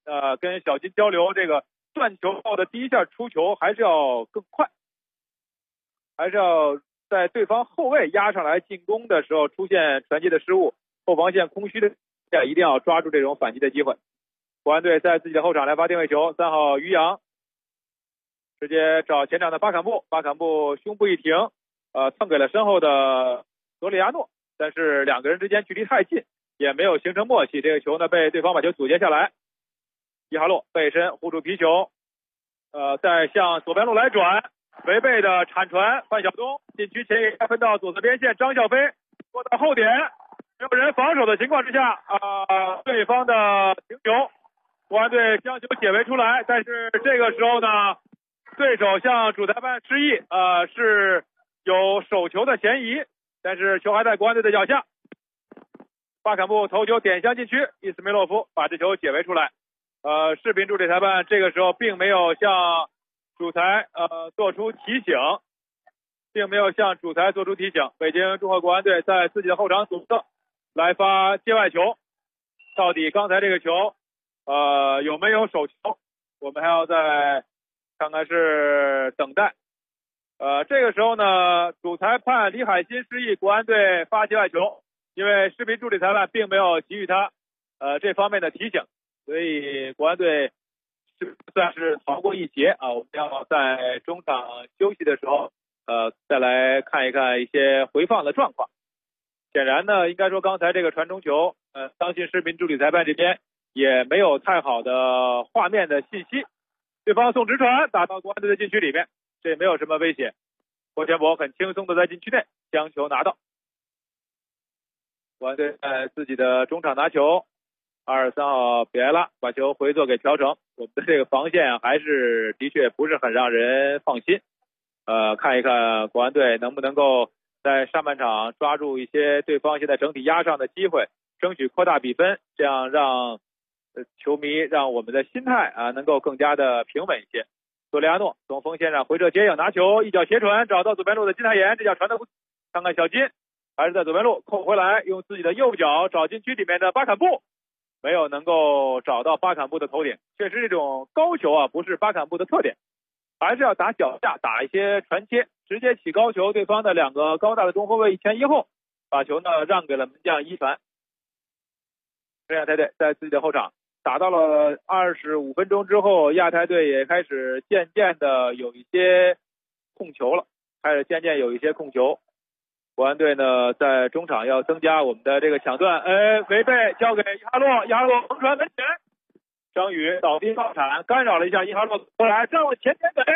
跟小金交流，这个断球后的第一下出球还是要更快，还是要在对方后卫压上来进攻的时候出现传接的失误，后防线空虚的下，一定要抓住这种反击的机会。国安队在自己的后场来发定位球，3号于洋直接找前场的巴坎布，巴坎布胸部一停，蹭给了身后的索里亚诺，但是两个人之间距离太近，也没有形成默契。这个球呢被对方把球阻截下来，伊哈洛背身护住皮球，再向左边路来转，违背的铲传，范晓东禁区前沿分到左侧边线，张笑飞过到后点，没有人防守的情况之下，对方的停球，国安队将球解围出来，但是这个时候呢，对手向主裁判示意，是有手球的嫌疑，但是球还在国安队的脚下。巴坎布头球点向禁区，伊斯梅洛夫把这球解围出来。视频助理裁判这个时候并没有向主裁做出提醒，北京中赫国安队在自己的后场左侧来发界外球，到底刚才这个球有没有手球，我们还要再看看是等待。这个时候呢，主裁判李海鑫示意国安队发界外球，因为视频助理裁判并没有给予他这方面的提醒，所以国安队算是逃过一劫啊。我们要在中场休息的时候再来看一看一些回放的状况。显然呢，应该说刚才这个传中球相信视频助理裁判这边也没有太好的画面的信息，对方送直传打到国安队的禁区里面，这也没有什么威胁，郭全博很轻松的在禁区内将球拿到。国安队在自己的中场拿球，23号比埃拉把球回做给朴成，我们的这个防线还是的确不是很让人放心。看一看国安队能不能够在上半场抓住一些对方现在整体压上的机会，争取扩大比分，这样让球迷让我们的心态能够更加的平稳一些。索里亚诺从锋线上回撤接应拿球，一脚斜传找到左边路的金泰妍，这脚传的不，看看小金还是在左边路扣回来，用自己的右脚找禁区里面的巴坎布，没有能够找到巴坎布的头顶。确实这种高球不是巴坎布的特点，还是要打脚下，打一些传切，直接起高球，对方的两个高大的中后卫一前一后，把球呢让给了门将伊凡。亚太队在自己的后场打到了25分钟之后，亚太队也开始渐渐的有一些控球了，国安队呢在中场要增加我们的这个抢断，违背交给伊哈洛，伊哈洛横传门前，张宇倒地爆铲干扰了一下伊哈洛过来，站稳前点给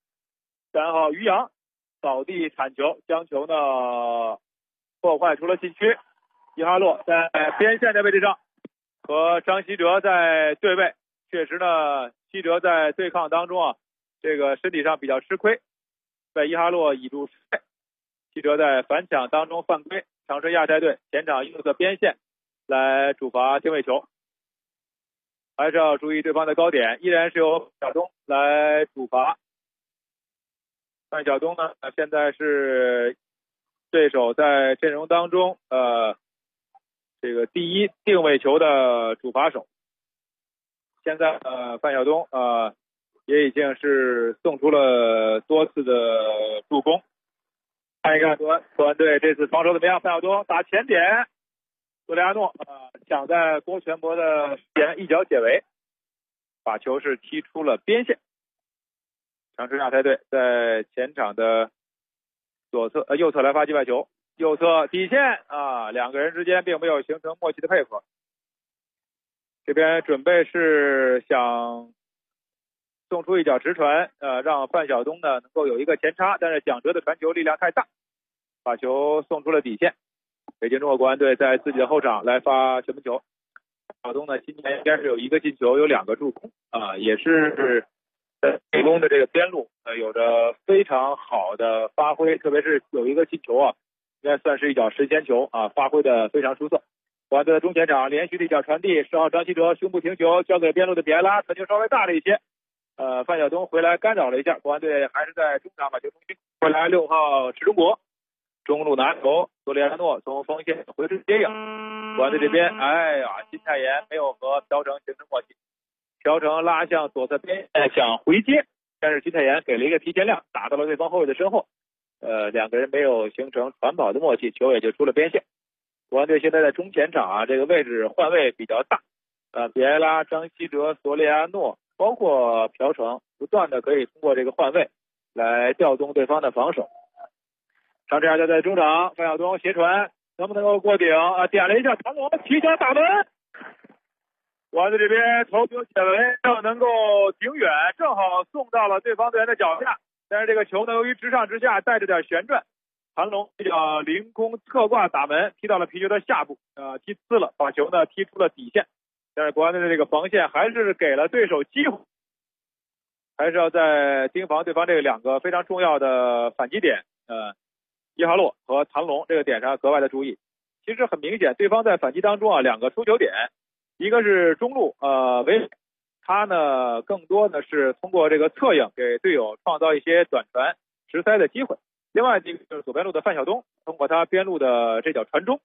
3号于洋倒地铲球，将球呢破坏出了禁区。伊哈洛在边线的位置上和张稀哲在对位，确实呢稀哲在对抗当中这个身体上比较吃亏，被伊哈洛倚住失位，稀哲在反抢当中犯规，长春亚泰队前场右侧边线来主罚定位球，还是要注意对方的高点，依然是由小东来主罚。范晓东呢现在是对手在阵容当中这个第一定位球的主罚手。现在范晓东也已经是送出了多次的助攻。看一看国安队这次防守怎么样？范晓东打前点，索里亚诺抢在郭全博的前一脚解围，把球是踢出了边线。长春亚泰队在前场的右侧来发界外球，右侧底线两个人之间并没有形成默契的配合。这边准备是想送出一脚直传，让范晓东呢能够有一个前插，但是蒋哲的传球力量太大，把球送出了底线。北京中国国安队在自己的后场来发球门球。晓东呢今年应该是有1个进球，有2个助攻也是在进攻的这个边路有着非常好的发挥，特别是有1个进球应该算是一脚神仙球发挥的非常出色。国安队的中前场连续的一脚传递，10号张稀哲胸部停球交给边路的比埃拉，传球稍微大了一些，范晓东回来干扰了一下，国安队还是在中场把球重新回来。6号池中国中路拿球，索里亚诺从锋线回追接应，国安队这边金泰妍没有和朴成形成默契， 朴成拉向左侧边想回接，但是金泰妍给了一个提前量，打到了对方后卫的身后。两个人没有形成传跑的默契，球也就出了边线。国安队现在在中前场啊，这个位置换位比较大。比埃拉、张稀哲、索里亚诺，包括朴成，不断的可以通过这个换位来调动对方的防守。长治亚就在中场，范晓东斜传，能不能够过顶啊？点了一下谭龙，提脚打门。国安队这边头球解围，能够挺远，正好送到了对方队员的脚下。但是这个球呢，由于直上直下，带着点旋转，谭龙比较凌空侧挂打门，踢到了皮球的下部，踢呲了，把球呢踢出了底线。但是国安队的这个防线还是给了对手机会，还是要在盯防对方这两个非常重要的反击点，伊哈洛和谭龙这个点上格外的注意。其实很明显，对方在反击当中啊，两个出球点，一个是中路维，他呢更多的是通过这个策应给队友创造一些短传直塞的机会。另外一个就是左边路的范晓东，通过他边路的这脚传中，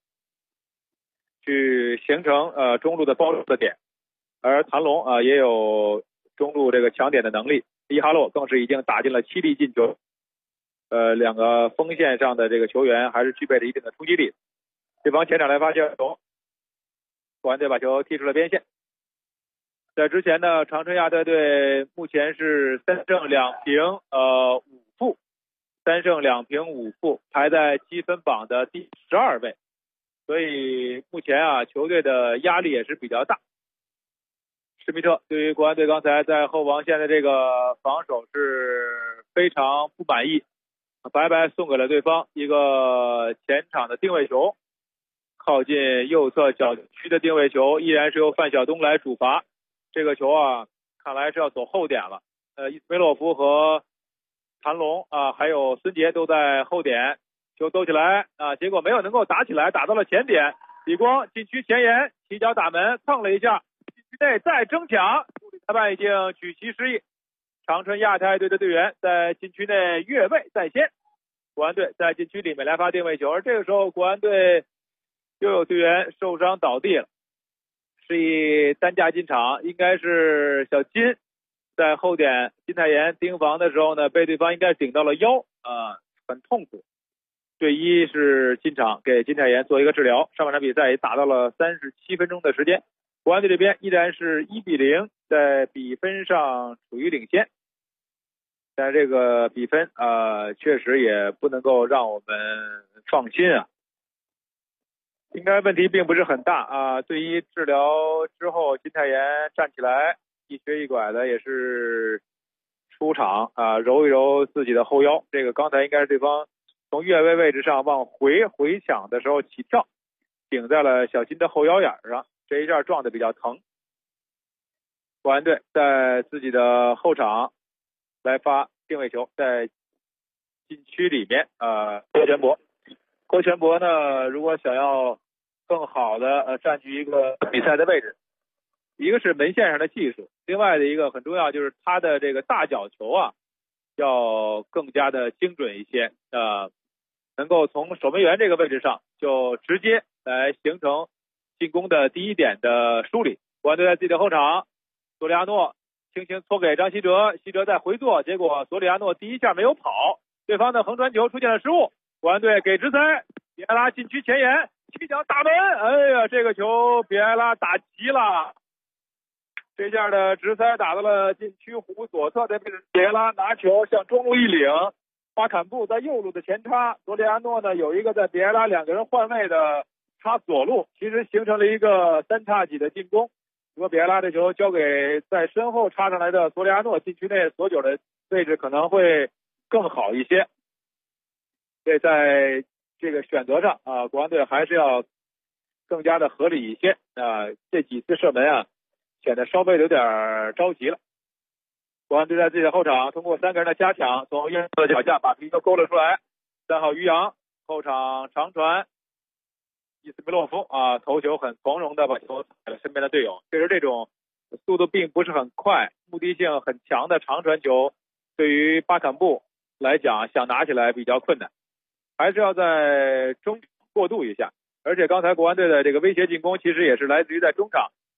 去形成中路的包住的点。而谭龙也有中路这个抢点的能力，伊哈洛更是已经打进了7粒进球。两个锋线上的这个球员还是具备着一定的冲击力。对方前场来发球，国安队把球踢出了边线。在之前呢，长春亚泰队目前是3胜2平5负，3胜2平5负，排在积分榜的第12位。所以目前啊，球队的压力也是比较大。施密特对于国安队刚才在后防线的这个防守是非常不满意，白白送给了对方一个前场的定位球，靠近右侧角区的定位球依然是由范晓东来主罚。这个球啊，看来是要走后点了。伊斯梅洛夫和谭龙还有孙杰都在后点，球兜起来结果没有能够打起来，打到了前点。李光禁区前沿起脚打门，蹭了一下，禁区内再争抢，助理裁判已经举旗示意，长春亚泰队的队员在禁区内越位在先。国安队在禁区里面来发定位球，而这个时候国安队又有队员受伤倒地了。示意担架进场，应该是小金在后点金泰妍盯防的时候呢，被对方应该顶到了腰很痛苦。队医是进场给金泰妍做一个治疗。上半场比赛也打到了37分钟的时间，国安队这边依然是1比0，在比分上处于领先。但这个比分确实也不能够让我们放心啊。应该问题并不是很大队医治疗之后，金泰妍站起来，一瘸一拐的也是出场揉一揉自己的后腰。这个刚才应该是对方从越位位置上往回抢的时候起跳，顶在了小金的后腰眼上，这一下撞得比较疼。国安队在自己的后场来发定位球，在禁区里面郭全博呢，如果想要更好的占据一个比赛的位置，一个是门线上的技术，另外的一个很重要就是他的这个大角球要更加的精准一些能够从守门员这个位置上就直接来形成进攻的第一点的梳理。国安队在自己的后场，索里亚诺轻轻搓给张稀哲，稀哲在回做，结果索里亚诺第一下没有跑，对方的横传球出现了失误，国安队给直塞，比埃拉禁区前沿起脚打门，哎呀，这个球比埃拉打急了，这下的直塞打到了禁区弧左侧的位置，比埃拉拿球向中路一领，巴坎布在右路的前插，索里亚诺呢有一个在比埃拉两个人换位的插左路，其实形成了一个3叉戟的进攻。如果比埃拉的球交给在身后插上来的索里亚诺，禁区内所久的位置可能会更好一些。所以在这个选择上国安队还是要更加的合理一些这几次射门显得稍微有点着急了。国安队在自己的后场通过3个人的加强，从右侧脚下把皮球勾了出来，3号于洋后场长传，伊斯梅洛夫头球很从容的把球给了身边的队友。确实这种速度并不是很快，目的性很强的长传球对于巴坎布来讲想拿起来比较困难，还是要在中场过渡一下。而且刚才国安队的这个威胁进攻其实也是来自于在中场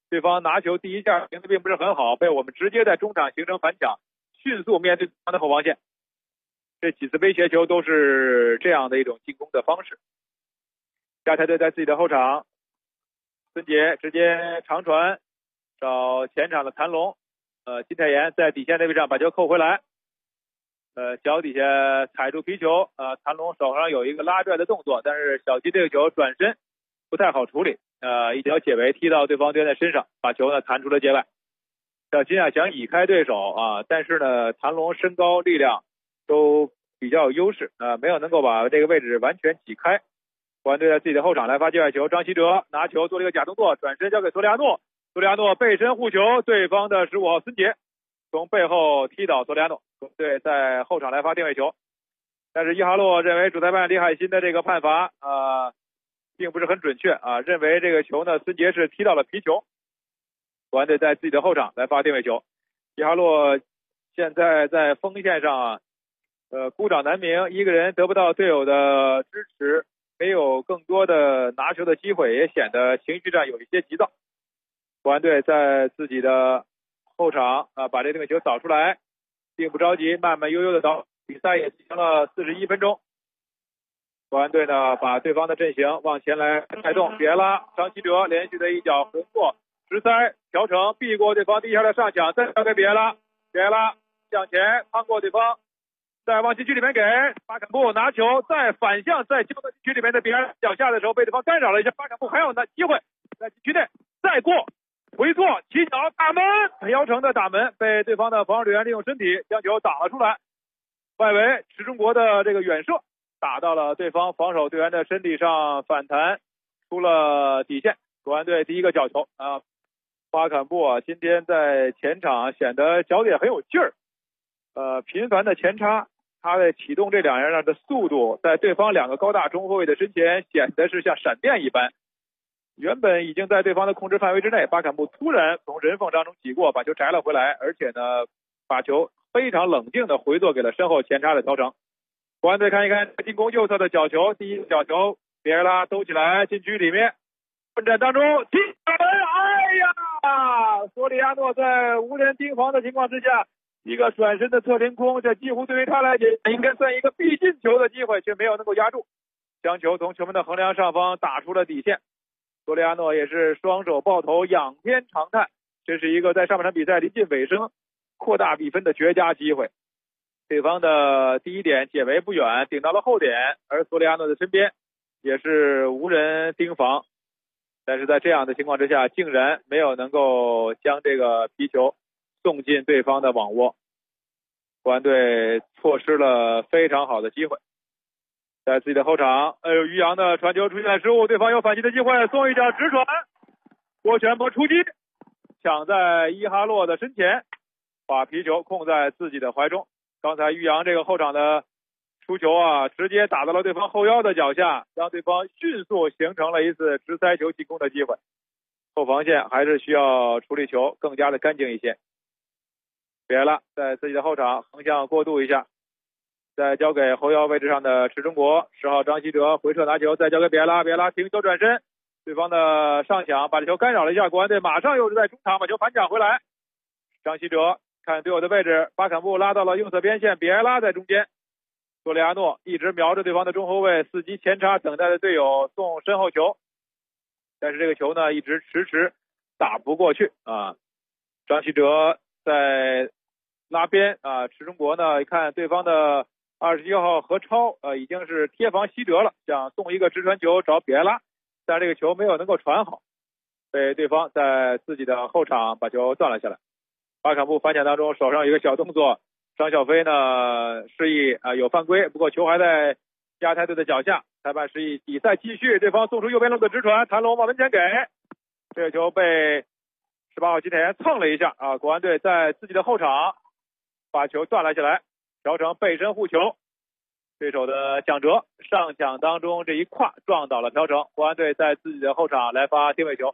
对方拿球第一下停的并不是很好，被我们直接在中场形成反抢，迅速面对对方的后防线。这几次威胁球都是这样的一种进攻的方式。亚太队在自己的后场，孙杰直接长传找前场的谭龙，金泰妍在底线那位上把球扣回来，脚底下踩住皮球，谭龙手上有一个拉拽的动作，但是小金这个球转身不太好处理，一脚解围踢到对方队员的身上，把球呢弹出了界外。小金想倚开对手但是呢谭龙身高力量都比较有优势，没有能够把这个位置完全挤开。国安队在自己的后场来发界外球，张稀哲拿球做了一个假动作，转身交给索里亚诺，索里亚诺背身护球，对方的15号孙杰从背后踢倒索里亚诺，对，在后场来发定位球。但是伊哈洛认为主裁判李海鑫的这个判罚并不是很准确认为这个球呢孙杰是踢到了皮球。国安队在自己的后场来发定位球，伊哈洛现在在锋线上孤掌难鸣，一个人得不到队友的支持，没有更多的拿球的机会，也显得情绪上有一些急躁。国安队在自己的后场把这定位球扫出来，并不着急，慢慢悠悠的倒。比赛也进行了41分钟，国安队呢把对方的阵型往前来带动，别拉张稀哲连续的一脚横过直塞调成，避过对方第一下的上抢，再交给别拉向前趟过对方，再往禁区里面给巴坎布拿球，再反向再交到禁区里面的别拉脚下的时候被对方干扰了一下，巴坎布还有机会在禁区内再过回错起脚打门，姚成的打门被对方的防守队员利用身体将球打了出来，外围池中国的这个远射打到了对方防守队员的身体上，反弹出了底线。国安队第一个角球巴坎布今天在前场显得脚底很有劲儿，频繁的前插，他在启动这两人的速度，在对方两个高大中后卫的身前显得是像闪电一般。原本已经在对方的控制范围之内，巴坎布突然从人缝当中挤过，把球摘了回来，而且呢把球非常冷静的回做给了身后前插的调整。国安队看一看进攻右侧的角球，第一个角球别尔拉兜起来禁区里面奋战当中踢打门，哎呀，索里亚诺在无人盯防的情况之下一个转身的侧凌空，这几乎对于他来讲应该算一个必进球的机会，却没有能够压住，将球从球门的横梁上方打出了底线。索里亚诺也是双手抱头仰天长叹，这是一个在上半场比赛临近尾声扩大比分的绝佳机会。对方的第一点解围不远，顶到了后点，而索里亚诺的身边也是无人盯防，但是在这样的情况之下竟然没有能够将这个皮球送进对方的网窝，国安队错失了非常好的机会。在自己的后场，于洋的传球出现了失误，对方有反击的机会，送一脚直传，郭全波出击，抢在伊哈洛的身前，把皮球控在自己的怀中。刚才于洋这个后场的出球直接打到了对方后腰的脚下，让对方迅速形成了一次直塞球进攻的机会。后防线还是需要处理球更加的干净一些。别了，在自己的后场横向过渡一下，再交给后腰位置上的池中国，10号张稀哲回撤拿球，再交给别拉停球转身，对方的上抢把这球干扰了一下，国安队马上又是在中场把球反抢回来。张稀哲看队友的位置，巴坎布拉到了右侧边线，别拉在中间，索里亚诺一直瞄着对方的中后卫，伺机前插，等待着队友送身后球，但是这个球呢一直迟打不过去张稀哲在拉边池中国呢看对方的21号何超已经是贴防稀哲了，想送一个直传球找别拉，但这个球没有能够传好，被对方在自己的后场把球断了下来。巴坎布反抢当中手上有一个小动作，张小飞呢示意有犯规，不过球还在亚太队的脚下，裁判示意比赛继续，对方送出右边路的直传，谭龙往门前给，这个球被18号金泰妍蹭了一下国安队在自己的后场把球断了下来，调成背身护球，对手的蒋哲上抢当中这一跨撞倒了朴成，国安队在自己的后场来发定位球。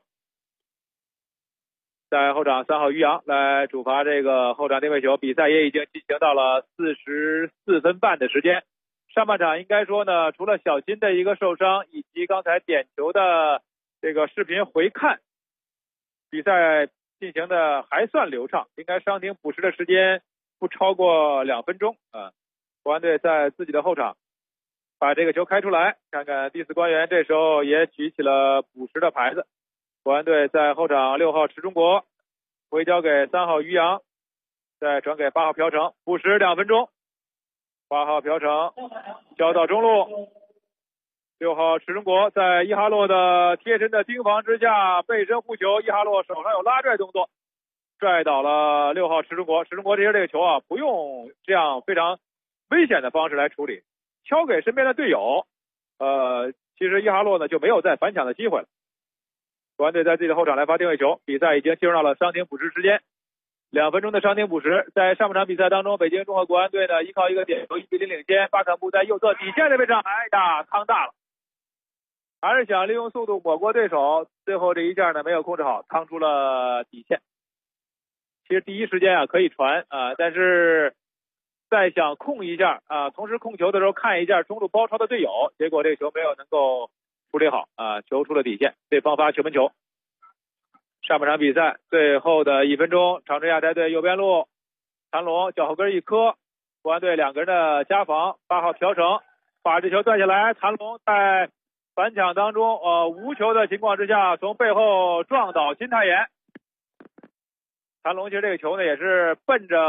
在后场3号于洋来主罚这个后场定位球，比赛也已经进行到了44分半的时间。上半场应该说呢，除了小金的一个受伤以及刚才点球的这个视频回看， 比赛进行的还算流畅，应该伤停补时的时间不超过2分钟啊。国安队在自己的后场把这个球开出来，看看第4官员这时候也举起了补时的牌子。国安队在后场6号池中国回交给3号于洋，再传给8号朴成，补时2分钟。8号朴成交到中路，6号池中国在伊哈洛的贴身的盯防之下背身护球，伊哈洛手上有拉拽动作，拽倒了6号池中国。池中国这个球啊，不用这样非常危险的方式来处理，敲给身边的队友。其实伊哈洛呢就没有再反抢的机会了。国安队在自己的后场来发定位球，比赛已经进入到了伤停补时时间，2分钟的伤停补时。在上半场比赛当中，北京综合国安队呢依靠一个点球1比0领先，巴坎布在右侧底线的位置上，趟大了，还是想利用速度抹过对手，最后这一下呢没有控制好，趟出了底线。其实第一时间可以传但是再想控一下同时控球的时候看一下中路包抄的队友，结果这个球没有能够处理好球出了底线，对方发球门球。上半场比赛最后的1分钟，长春亚泰队右边路谭龙脚后跟一磕，国安队2个人的加防，8号朴成把这球断下来，谭龙在反抢当中无球的情况之下从背后撞倒金泰妍。谭龙其实这个球呢也是奔着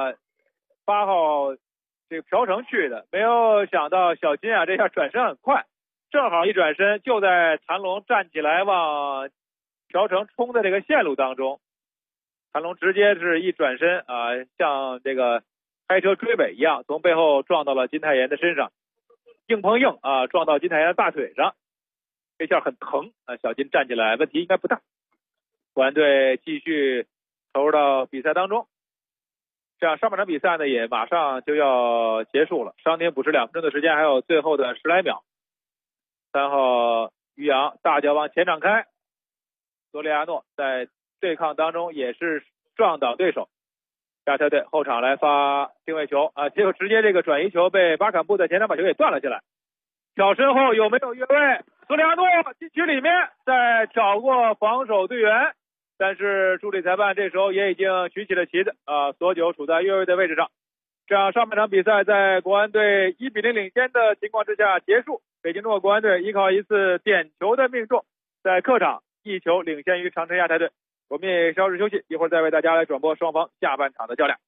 8号这个朴成去的，没有想到小金这下转身很快，正好一转身就在谭龙站起来往朴成冲的这个线路当中，谭龙直接是一转身像这个开车追尾一样，从背后撞到了金泰妍的身上，硬碰硬撞到金泰妍的大腿上，这下很疼小金站起来问题应该不大。国安队继续投入到比赛当中，这样上半场比赛呢也马上就要结束了，伤停补时2分钟的时间，还有最后的10来秒。3号于洋大脚往前场开，索里亚诺在对抗当中也是撞倒对手，亚泰队后场来发定位球结果直接这个转移球被巴坎布在前场把球给断了下来，挑身后有没有越位？索里亚诺禁区里面再挑过防守队员，但是助理裁判这时候也已经举起了旗子索九处在越位的位置上。这样上半场比赛在国安队1比0领先的情况之下结束，北京中国国安队依靠一次点球的命中，在客场1球领先于长春亚泰队。我们也稍事休息，一会儿再为大家来转播双方下半场的较量。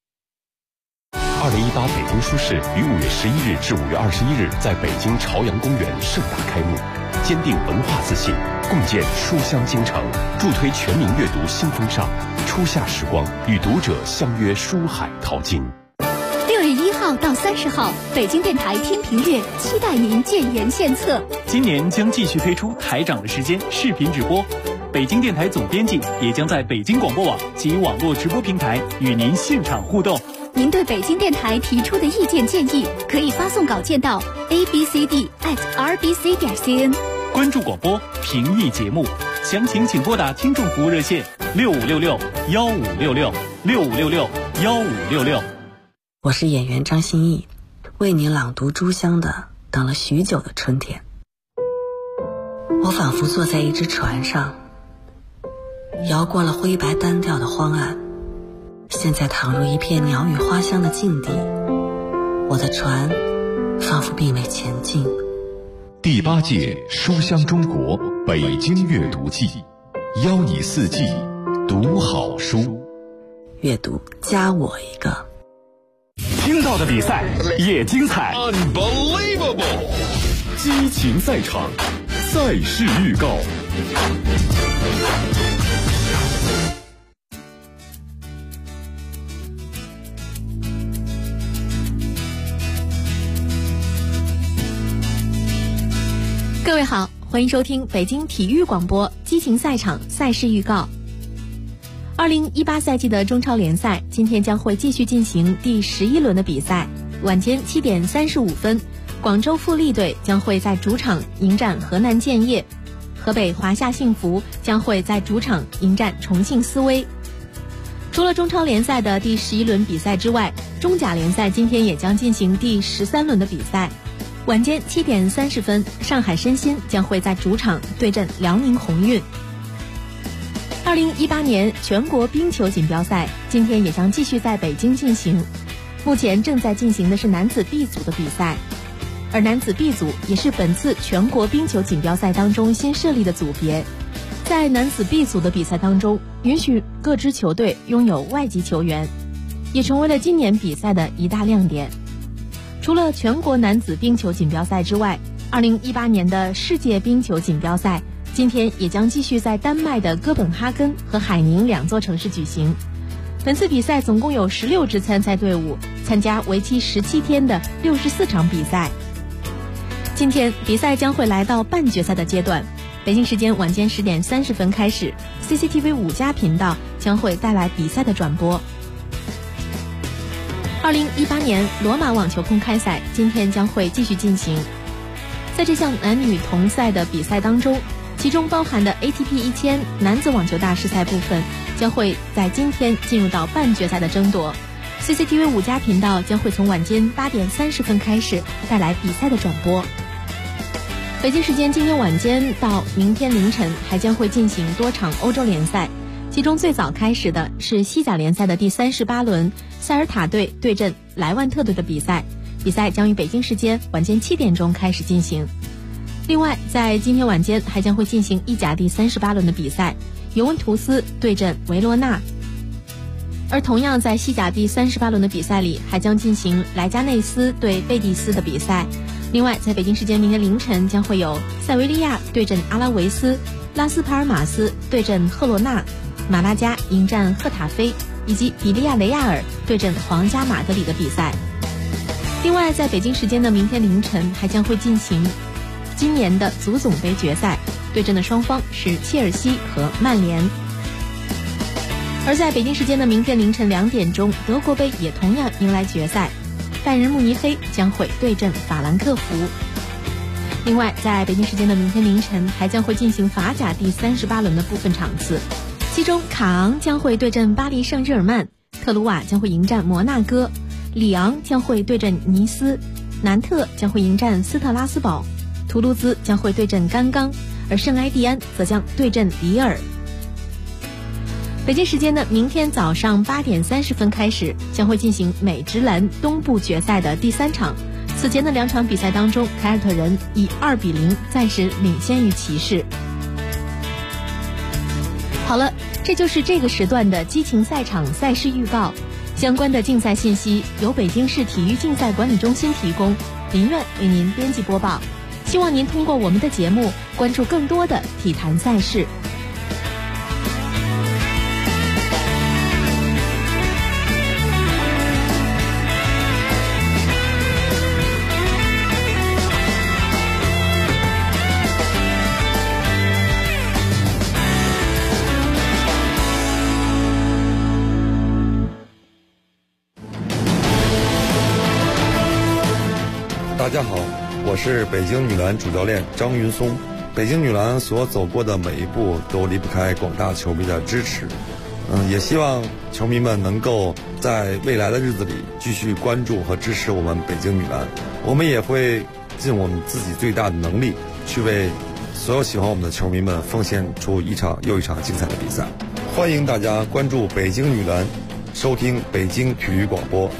2018北京书市于5月11日至5月21日在北京朝阳公园盛大开幕，坚定文化自信，共建书香京城，助推全民阅读新风尚。初夏时光，与读者相约书海淘金。 6月1号到30号，北京电台天平月期待您建言献策。 今年将继续推出台长的时间视频直播，北京电台总编辑也将在北京广播网及网络直播平台与您现场互动。 您对北京电台提出的意见建议，可以发送稿件到 abcd@rbc.cn。 关注广播，评议节目，详情请拨打听众服务热线6566-1566，6566-1566。 我是演员张歆艺，为你朗读朱湘的《等了许久的春天》。我仿佛坐在一只船上，摇过了灰白单调的荒岸，现在躺入一片鸟语花香的境地，我的船仿佛并未前进。 第8届书香中国北京阅读季，邀你4季读好书， 阅读加我一个。 听到的比赛也精彩， Unbelievable！ 激情赛场，赛事预告。 各位好，欢迎收听北京体育广播激情赛场赛事预告。2018赛季的中超联赛今天将会继续进行第11轮的比赛。晚间7点35分，广州富力队将会在主场迎战河南建业，河北华夏幸福将会在主场迎战重庆斯威。除了中超联赛的第11轮比赛之外，中甲联赛今天也将进行第13轮的比赛。晚间7点30分，上海申鑫将会在主场对阵辽宁宏运。2018 2018年全国冰球锦标赛今天也将继续在北京进行。目前正在进行的是男子 B 组的比赛，而男子 B 组也是本次全国冰球锦标赛当中新设立的组别。在男子 B 组的比赛当中，允许各支球队拥有外籍球员，也成为了今年比赛的一大亮点。除了全国男子冰球锦标赛之外，2018年的世界冰球锦标赛今天也将继续在丹麦的哥本哈根和海宁两座城市举行。本次比赛总共有16支参赛队伍参加为期17天的64场比赛。今天比赛将会来到半决赛的阶段，北京时间晚间10点30分开始， CCTV 5+频道将会带来比赛的转播。2018年罗马网球公开赛今天将会继续进行。在这项男女同赛的比赛当中，其中包含的 ATP 1000男子网球大师赛部分将会在今天进入到半决赛的争夺。CCTV 5+频道将会从晚间8点30分开始带来比赛的转播。北京时间今天晚间到明天凌晨还将会进行多场欧洲联赛，其中最早开始的是西甲联赛的第38轮，塞尔塔队对阵莱万特队的比赛，比赛将于北京时间晚间7点钟开始进行。另外在今天晚间还将会进行意甲第38轮的比赛，尤文图斯对阵维罗纳。而同样在西甲第38轮的比赛里，还将进行莱加内斯对贝蒂斯的比赛。另外在北京时间明天凌晨将会有塞维利亚对阵阿拉维斯，拉斯帕尔马斯对阵赫罗纳，马拉加迎战赫塔菲，以及比利亚雷亚尔对阵皇家马德里的比赛。另外在北京时间的明天凌晨还将会进行今年的足总杯决赛，对阵的双方是切尔西和曼联。而在北京时间的明天凌晨2点钟，德国杯也同样迎来决赛，拜仁慕尼黑将会对阵法兰克福。另外在北京时间的明天凌晨还将会进行法甲第38轮的部分场次，其中卡昂将会对阵巴黎圣日耳曼，特鲁瓦将会迎战摩纳哥，里昂将会对阵尼斯，南特将会迎战斯特拉斯堡，图卢兹将会对阵甘冈，而圣埃蒂安则将对阵里尔。北京时间的明天早上8点30分开始，将会进行美职篮东部决赛的第3场。此前的2场比赛当中，凯尔特人以2比0暂时领先于骑士。好了，这就是这个时段的激情赛场赛事预告。相关的竞赛信息由北京市体育竞赛管理中心提供，林苑为您编辑播报。希望您通过我们的节目关注更多的体坛赛事。 大家好，我是北京女篮主教练张云松。北京女篮所走过的每一步都离不开广大球迷的支持，也希望球迷们能够在未来的日子里继续关注和支持我们北京女篮。我们也会尽我们自己最大的能力，去为所有喜欢我们的球迷们奉献出一场又一场精彩的比赛。欢迎大家关注北京女篮，收听北京体育广播。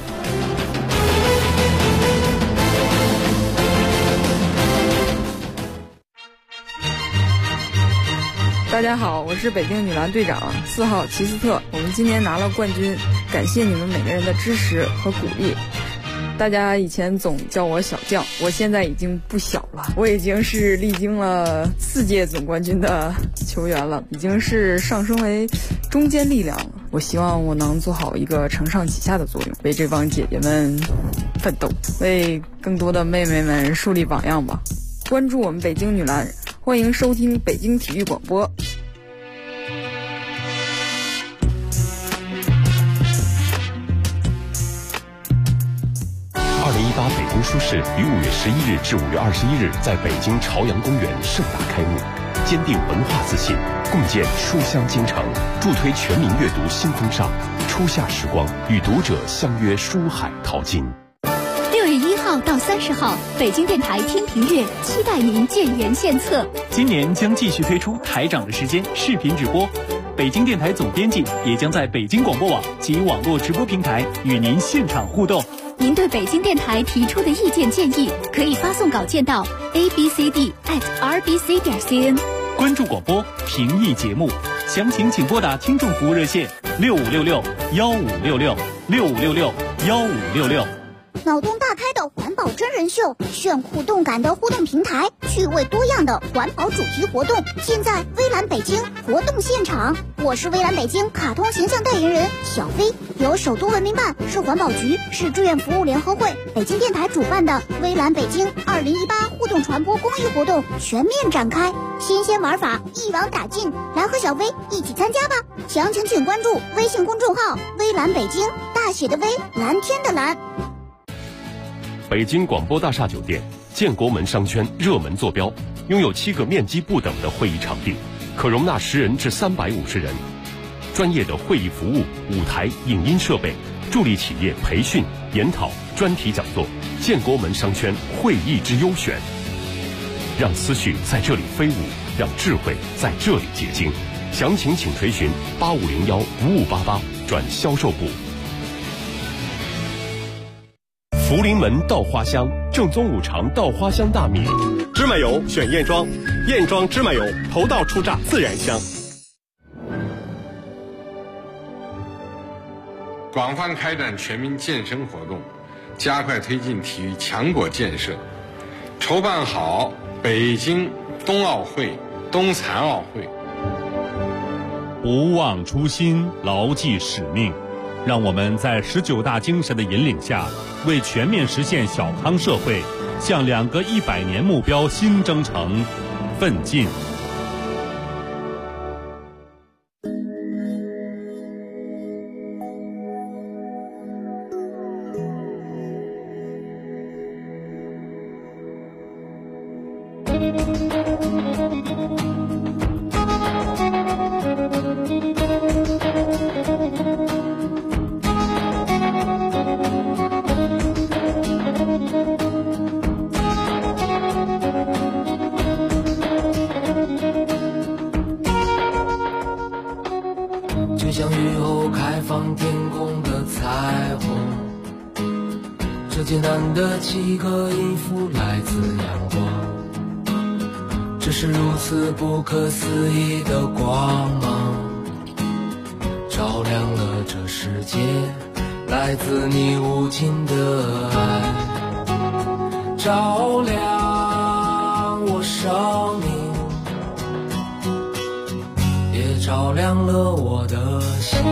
大家好，我是北京女篮队长4号齐斯特。我们今年拿了冠军，感谢你们每个人的支持和鼓励。大家以前总叫我小将，我现在已经不小了，我已经是历经了4届总冠军的球员了，已经是上升为中坚力量了。我希望我能做好一个承上启下的作用，为这帮姐姐们奋斗，为更多的妹妹们树立榜样吧。关注我们北京女篮，欢迎收听北京体育广播。 2018北京书市于5月11日至5月21日在北京朝阳公园盛大开幕，坚定文化自信，共建书香京城，助推全民阅读新风尚。初夏时光，与读者相约书海淘金。 6月1号到30号，北京电台听评月期待您建言献策。 今年将继续推出台长的时间视频直播。 北京电台总编辑也将在北京广播网及网络直播平台与您现场互动。 您对北京电台提出的意见建议，可以发送稿件到 abcd@rbc.cn。 关注广播，评议节目，详情请拨打听众服务热线6566-1566-6566-1566。 脑洞大开的环保真人秀，炫酷动感的互动平台，趣味多样的环保主题活动，现在微蓝北京活动现场。我是微蓝北京卡通形象代言人小飞，由首都文明办、市环保局、市志愿服务联合会、北京电台主办的微蓝北京2018互动传播公益活动全面展开，新鲜玩法一网打尽，来和小飞一起参加吧！详情请关注微信公众号微蓝北京，大写的微，蓝天的蓝。 北京广播大厦酒店建国门商圈热门坐标，拥有7个面积不等的会议场地，可容纳10人至350人。专业的会议服务、舞台、影音设备，助力企业培训、研讨、专题讲座。建国门商圈会议之优选，让思绪在这里飞舞，让智慧在这里结晶。详情请垂询8501-5588转销售部。福临门稻花香，正宗五常稻花香大米， 芝麻油选燕庄，燕庄芝麻油头道出榨，自然香。 广泛开展全民健身活动，加快推进体育强国建设，筹办好北京冬奥会、冬残奥会。 不忘初心，牢记使命，让我们在19大精神的引领下，为全面实现小康社会，向2个100年目标新征程奋进。 就像雨后开放天空的彩虹，这简单的几个音符来自阳光，这是如此不可思议的光芒，照亮了这世界，来自你无尽的爱，照亮我生命，也照亮了我的心。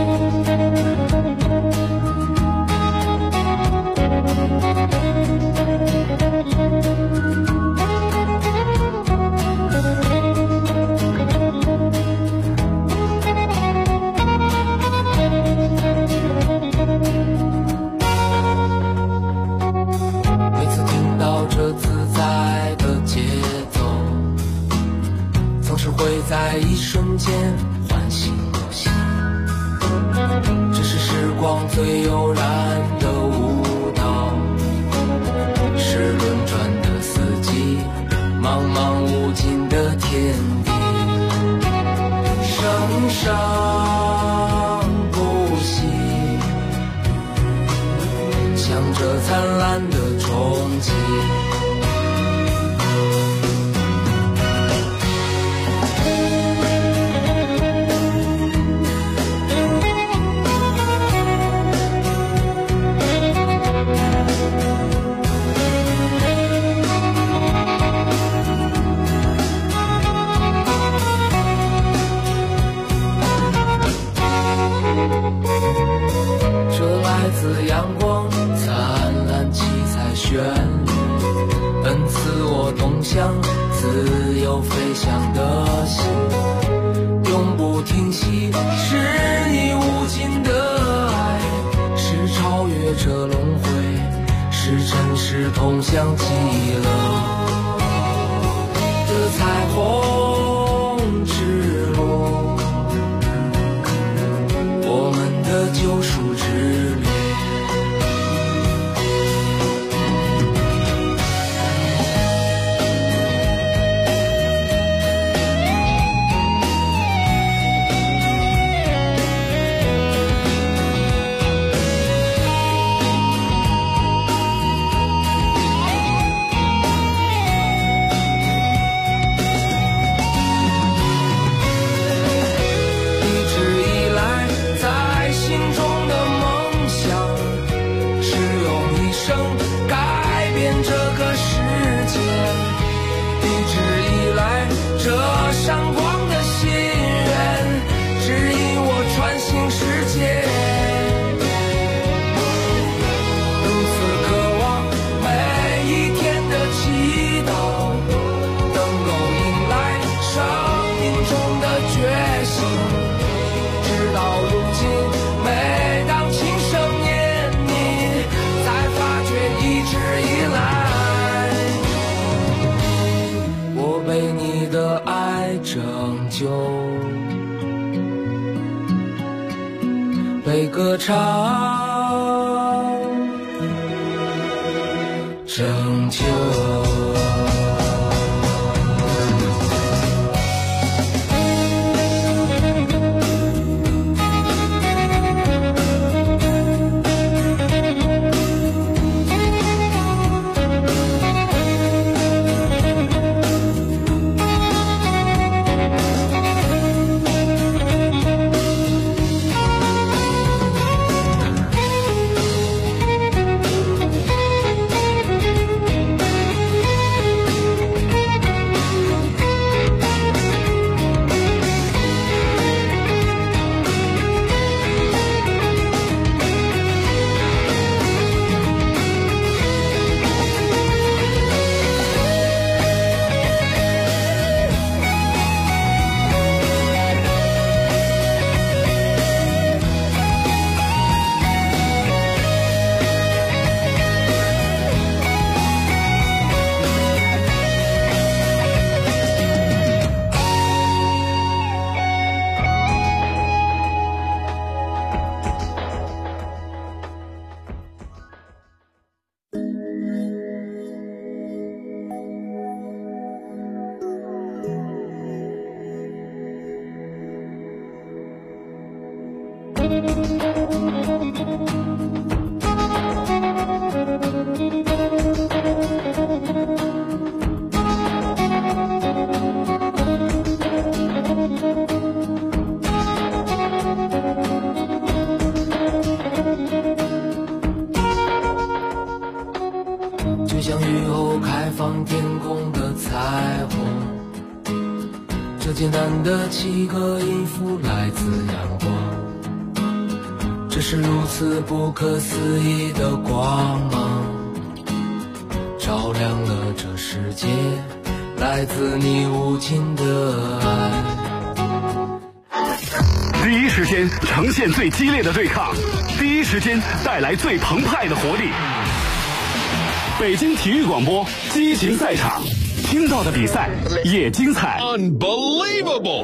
每次听到这自在的节奏，总是会在一瞬间唤醒我心，这是时光最悠然的舞蹈，是轮转的四季，茫茫无尽的天地，生生不息，向着灿烂的憧憬。这来自阳光灿烂七彩旋律，恩赐我动向自由飞翔的心，永不停息，是你无尽的爱，是超越这轮回，是尘世通向极乐的彩虹之路，我们的救赎之旅。 场拯救。就像雨后开放天空的彩虹，这简单的几个音符来自阳光，这是如此不可思议的光芒，照亮了这世界，来自你无尽的爱。 第一时间呈现最激烈的对抗，第一时间带来最澎湃的活力。北京体育广播激情赛场，听到的比赛也精彩。 Unbelievable！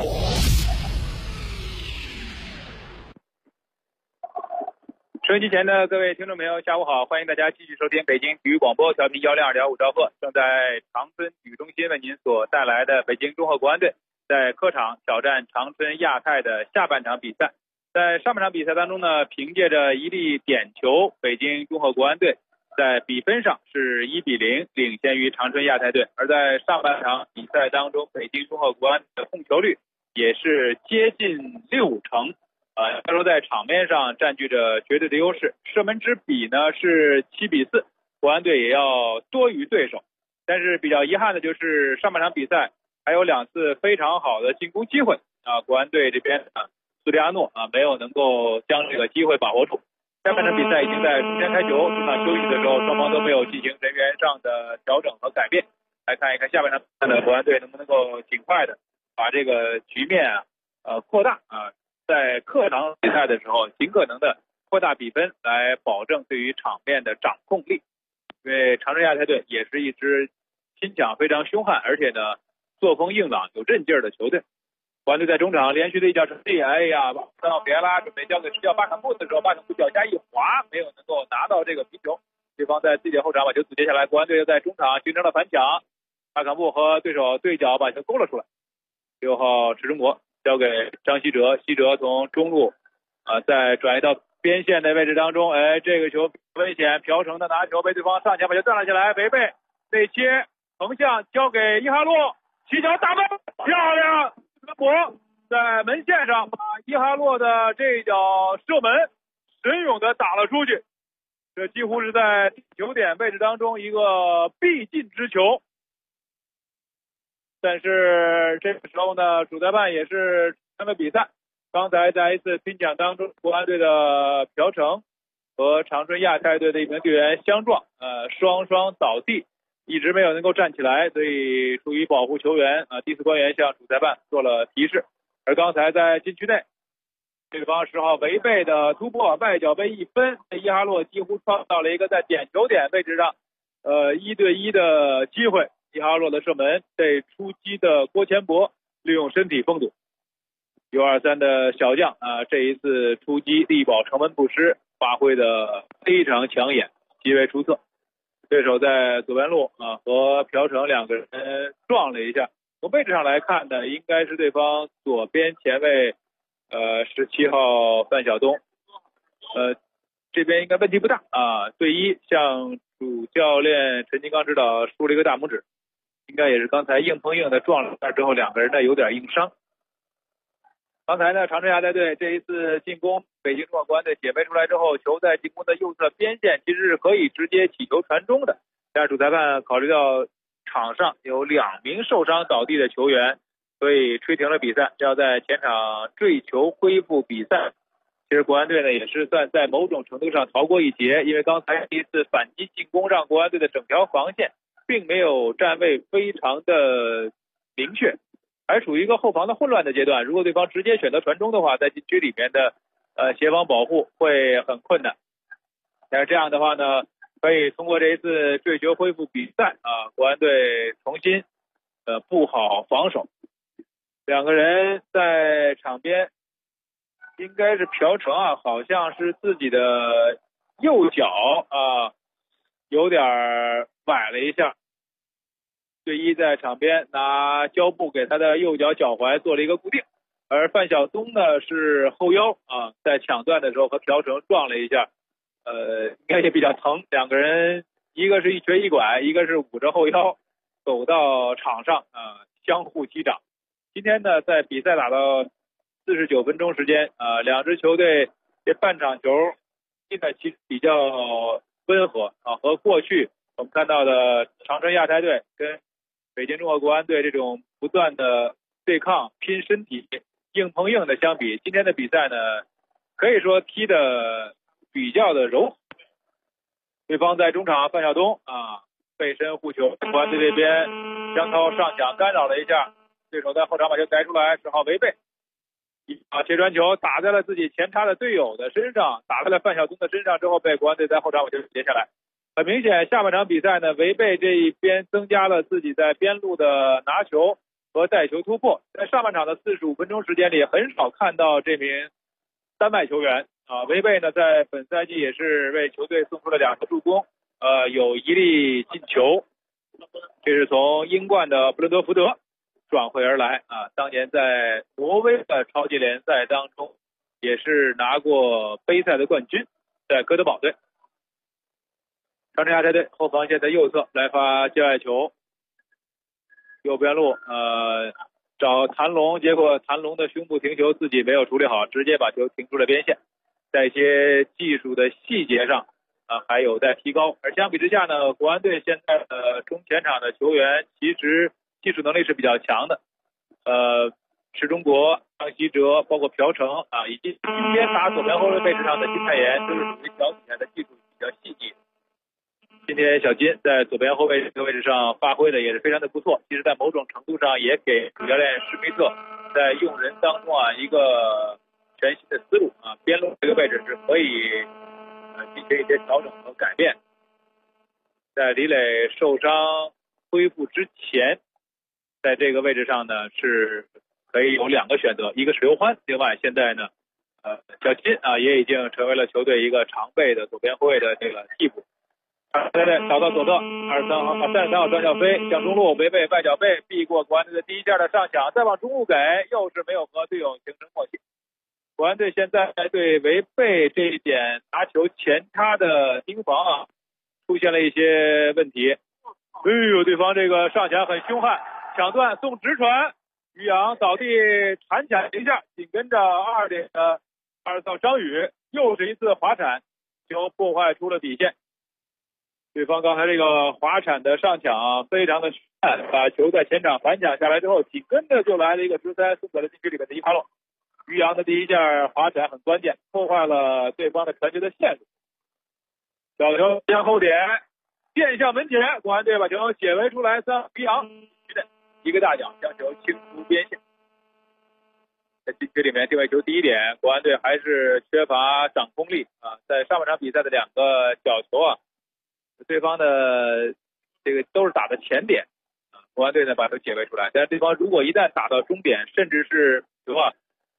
收音机前的各位听众朋友，下午好，欢迎大家继续收听北京体育广播，调频102.5兆赫，正在长春体育中心为您所带来的北京中赫国安队在客场挑战长春亚泰的下半场比赛。在上半场比赛当中呢，凭借着一粒点球，北京中赫国安队在比分上是1-0领先于长春亚泰队，而在上半场比赛当中，北京中赫国安的控球率也是接近60%，他说在场面上占据着绝对的优势，射门之比呢是7-4，国安队也要多于对手。但是比较遗憾的就是上半场比赛还有2次非常好的进攻机会国安队这边苏利亚诺没有能够将这个机会把握住。下半场比赛已经在中间开球，中场休息的时候，双方都没有进行人员上的调整和改变。来看一看下半场比赛的国安队能不能够尽快的把这个局面扩大在客场比赛的时候尽可能的扩大比分，来保证对于场面的掌控力。因为长春亚泰队也是一支拼抢非常凶悍，而且呢作风硬朗有韧劲儿的球队。国安队在中场连续的一脚传递，看到别拉准备交给执教巴坎布的时候，巴坎布脚下一滑，没有能够拿到这个皮球，对方在自己的后场把球阻截下来，国安队又在中场形成了反抢，巴坎布和对手对角把球勾了出来。6号池中国交给张稀哲，稀哲从中路再转移到边线的位置当中，这个球危险，朴成的拿球被对方上前把球断了下来，违背内切横向交给伊哈洛，起脚打门，漂亮！博在门线上把伊哈洛的这一脚射门神勇的打了出去，这几乎是在球点位置当中一个必进之球。但是这个时候呢，主裁判也是看了比赛，刚才在一次拼抢当中，国安队的朴成和长春亚泰队的一名队员相撞，双双倒地，一直没有能够站起来，所以出于保护球员第四官员向主裁判做了提示。而刚才在禁区内，对方10号违背的突破，外脚被一分，伊哈洛几乎创造了一个在点球点位置上1对1的机会，伊哈洛的射门被出击的郭前博利用身体封堵。 U23的小将这一次出击力保城门不失，发挥的非常抢眼，极为出色。对手在左边路和朴成两个人撞了一下，从位置上来看呢，应该是对方左边前卫17号范晓东，这边应该问题不大对一向主教练陈金刚指导竖了一个大拇指，应该也是刚才硬碰硬的撞了一下之后，两个人呢有点硬伤。刚才呢，长春亚泰队这一次进攻北京中国国安队解围出来之后，球在进攻的右侧边线其实是可以直接起球传中的，但是主裁判考虑到场上有2名受伤倒地的球员，所以吹停了比赛，要在前场坠球恢复比赛。其实国安队呢也是算在某种程度上逃过一劫，因为刚才一次反击进攻让国安队的整条防线并没有站位非常的明确，还处于一个后防的混乱的阶段。如果对方直接选择传中的话，在禁区里面的协防保护会很困难。但是这样的话呢，可以通过这一次坠球恢复比赛国安队重新布好防守。两个人在场边，应该是朴成好像是自己的右脚有点崴了一下。队医在场边拿胶布给他的右脚脚踝做了一个固定，而范晓东呢是后腰在抢断的时候和朴成撞了一下，应该也比较疼。两个人一个是一瘸一拐，一个是捂着后腰走到场上相互击掌。今天呢，在比赛打到49分钟时间两支球队这半场球现在其实比较温和和过去我们看到的长春亚泰队跟北京中国国安队这种不断的对抗拼身体硬碰硬的相比，今天的比赛呢可以说踢的比较的柔和。对方在中场范晓东背身护球，国安队这边江涛上抢干扰了一下，对手在后场把球带出来，10号违背切传球打在了自己前插的队友的身上，打在了范晓东的身上之后，被国安队在后场把球截下来。很明显，下半场比赛呢，违背这一边增加了自己在边路的拿球和带球突破。在上半场的45分钟时间里，很少看到这名丹麦球员违背呢，在本赛季也是为球队送出了2个助攻，有1粒进球，这是从英冠的布伦德福德转会而来当年在挪威的超级联赛当中也是拿过杯赛的冠军，在哥德堡队。长春亚泰队后防线的右侧来发界外球，右边路找谭龙，结果谭龙的胸部停球自己没有处理好，直接把球停出了边线。在一些技术的细节上还有待提高。而相比之下呢，国安队现在的中前场的球员其实技术能力是比较强的，池中国、张稀哲，包括朴成以及今天打左边后卫位置上的金泰妍，都是属于脚底下的技术比较细腻。今天小金在左边后卫这个位置上发挥的也是非常的不错，其实在某种程度上也给主教练施梅特在用人当中一个全新的思路边路这个位置是可以进行一些调整和改变。在李磊受伤恢复之前，在这个位置上呢是可以有2个选择，一个是刘欢，另外现在呢小金也已经成为了球队一个常备的左边后卫的这个替补。对，找到左侧，33号张小飞向中路违背外脚背，避过国安队的第一下的上抢，再往中路给，又是没有和队友形成默契。国安队现在对违背这一点拿球前插的盯防出现了一些问题。对方这个上抢很凶悍，抢断送直传，于洋倒地铲抢一下，紧跟着2点的22号张宇又是一次滑铲，球破坏出了底线。对方刚才这个滑铲的上抢非常的凶悍，把球在前场反抢下来之后，紧跟着就来了一个直塞送给了禁区里面的伊帕洛。于洋的第一下滑铲很关键，破坏了对方的传球的线路。小球向后点，变向门前，国安队把球解围出来，3于洋一个大脚将球清出边线。在禁区里面定位球第一点，国安队还是缺乏掌控力在上半场比赛的2个角球对方的这个都是打的前点国安队呢把球解围出来，但是对方如果一旦打到终点，甚至是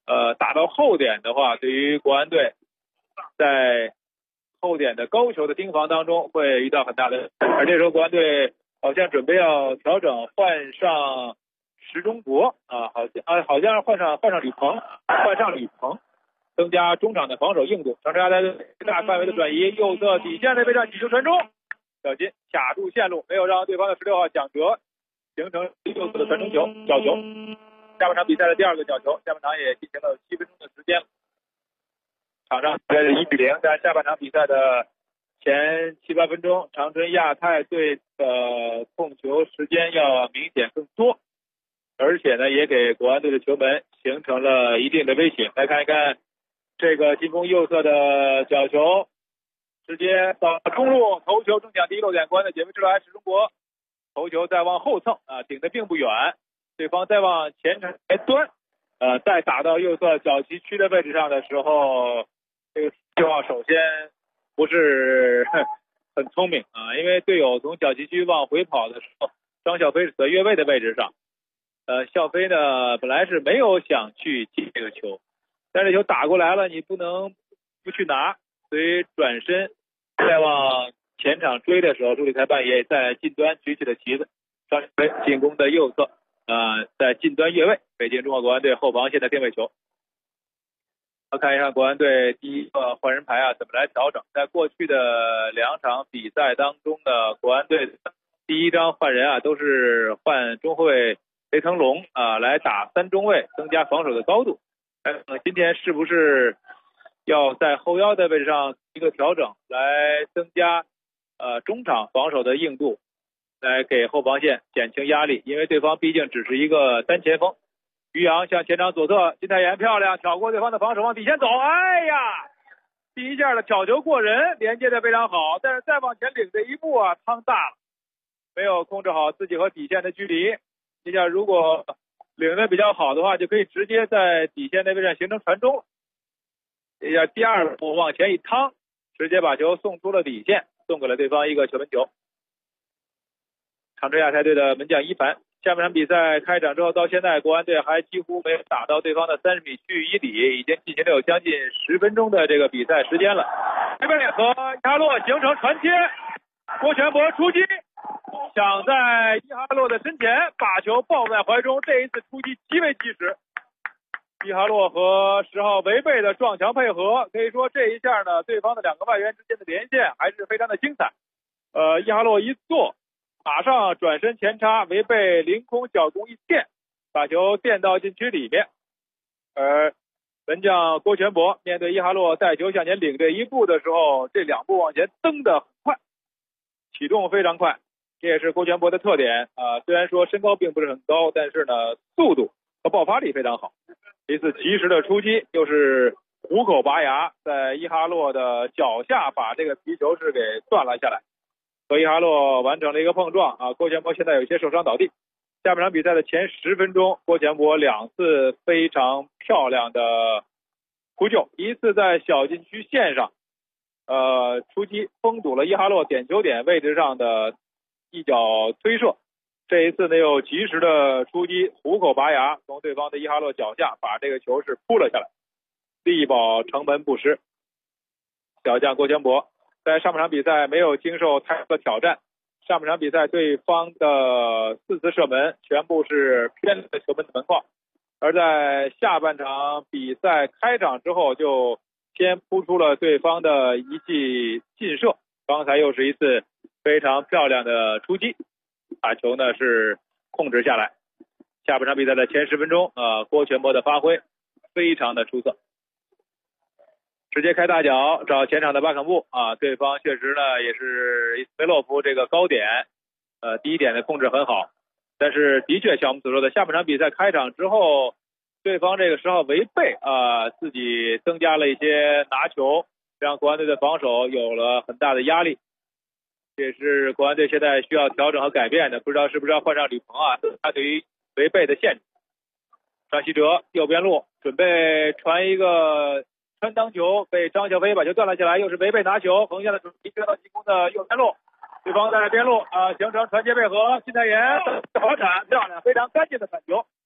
打到后点的话，对于国安队在后点的高球的盯防当中会遇到很大的，而这时候国安队好像准备要调整，换上石中国啊，好像换上吕鹏，增加中场的防守硬度。长春亚泰队大范围的转移，右侧底线内位置起球传中，小金卡住线路，没有让对方的16号蒋哲形成右侧的传中球角球。下半场比赛的第二个角球，下半场也进行了7分钟的时间，场上还是1-0。在下半场比赛的前7-8分钟，长春亚泰队的控球时间要明显更多，而且呢也给国安队的球门形成了一定的威胁。来看一看这个进攻右侧的角球，直接到中路头球正抢第一漏点，国安的解围之来是中国头球再往后蹭顶得并不远，对方再往前场来端，再打到右侧角旗区的位置上的时候，这个6号首先不是很聪明啊，因为队友从角旗区往回跑的时候，张笑飞是在越位的位置上，笑飞呢本来是没有想去接这个球，但是球打过来了，你不能不去拿，所以转身再往前场追的时候，助理裁判也在近端举起了旗子，张笑飞进攻的右侧。在近端越位，北京中国国安队后防线的定位球。看一下国安队第一个换人牌怎么来调整。在过去的2场比赛当中的国安队第一张换人都是换中后卫雷腾龙来打3中卫，增加防守的高度。今天是不是要在后腰的位置上一个调整，来增加中场防守的硬度，来给后防线减轻压力，因为对方毕竟只是一个单前锋。于洋向前场左侧，金泰妍漂亮挑过对方的防守，往底线走，哎呀，第一下的挑球过人，连接的非常好，但是再往前领这一步趟大了，没有控制好自己和底线的距离。这下如果领的比较好的话，就可以直接在底线那位上形成传中了。这下第二步往前一趟，直接把球送出了底线，送给了对方一个球门球。长春亚泰队的门将一凡，下半场比赛开场之后到现在，国安队还几乎没有打到对方的30米区域以里，已经进行了有将近10分钟的这个比赛时间了。这边和伊哈洛形成传接，郭全博出击，想在伊哈洛的身前把球抱在怀中，这一次出击极为及时。伊哈洛和10号违背的撞墙配合，可以说这一下呢，对方的2个外援之间的连线还是非常的精彩。伊哈洛一做，马上转身前插，违背凌空脚弓一垫，把球垫到禁区里面。而门将郭全博面对伊哈洛带球向前领这一步的时候，这2步往前蹬得很快，启动非常快，这也是郭全博的特点虽然说身高并不是很高，但是呢速度和爆发力非常好。一次及时的出击，又是虎口拔牙，在伊哈洛的脚下把这个皮球是给断了下来，和伊哈洛完成了一个碰撞郭全博现在有些受伤倒地。下半场比赛的前10分钟，郭全博2次非常漂亮的扑救，一次在小禁区线上出击封堵了伊哈洛点球点位置上的一脚推射，这一次呢又及时的出击，虎口拔牙，从对方的伊哈洛脚下把这个球是扑了下来，力保城门不失。小将郭全博在上半场比赛没有经受太多的挑战，上半场比赛对方的4次射门全部是偏了球门的门框，而在下半场比赛开场之后就先扑出了对方的一记劲射，刚才又是一次非常漂亮的出击，把球呢是控制下来。下半场比赛的前10分钟郭全博的发挥非常的出色，直接开大脚找前场的巴坎布对方确实呢也是伊斯梅洛夫这个高点第一点的控制很好，但是的确像我们所说的，下半场比赛开场之后，对方这个10号违背自己增加了一些拿球，让国安队的防守有了很大的压力，这是国安队现在需要调整和改变的。不知道是不是要换上吕鹏他对于违背的限制。张稀哲右边路准备传一个穿裆球，被张小飞把球断了下来，又是违背拿球，横向的转移传到进攻的右边路，对方在边路形成传接配合，金泰妍好铲，漂亮，非常干净的铲球，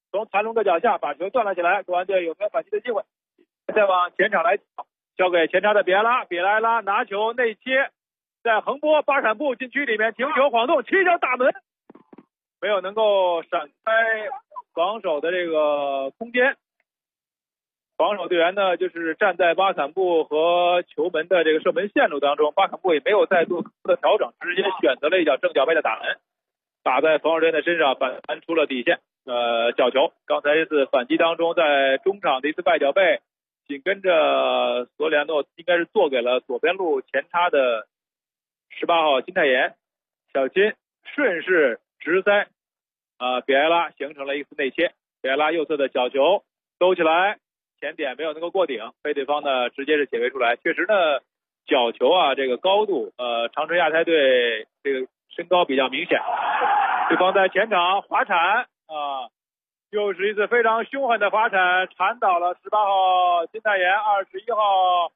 从谭龙的脚下把球断了起来，国安队有没有反击的机会？再往前场来交给前插的比埃拉拿球内切，在横波巴坎布禁区里面停球晃动，踢脚打门，没有能够闪开防守的这个空间。防守队员呢，就是站在巴坎布和球门的这个射门线路当中，巴坎布也没有再做的调整，直接选择了一脚正脚背的打门，打在防守队员的身上，反弹出了底线。角球。刚才这次反击当中，在中场的一次外脚背，紧跟着索里亚诺应该是做给了左边路前插的18号金泰妍，小金顺势直塞比埃拉，形成了一次内切。比埃拉右侧的角球兜起来，前点没有能够过顶，被对方呢直接是解围出来。确实呢，角球啊这个高度，长春亚泰队这个身高比较明显，对方在前场滑铲又是一次非常凶狠的滑铲，铲倒了18号金泰妍，21号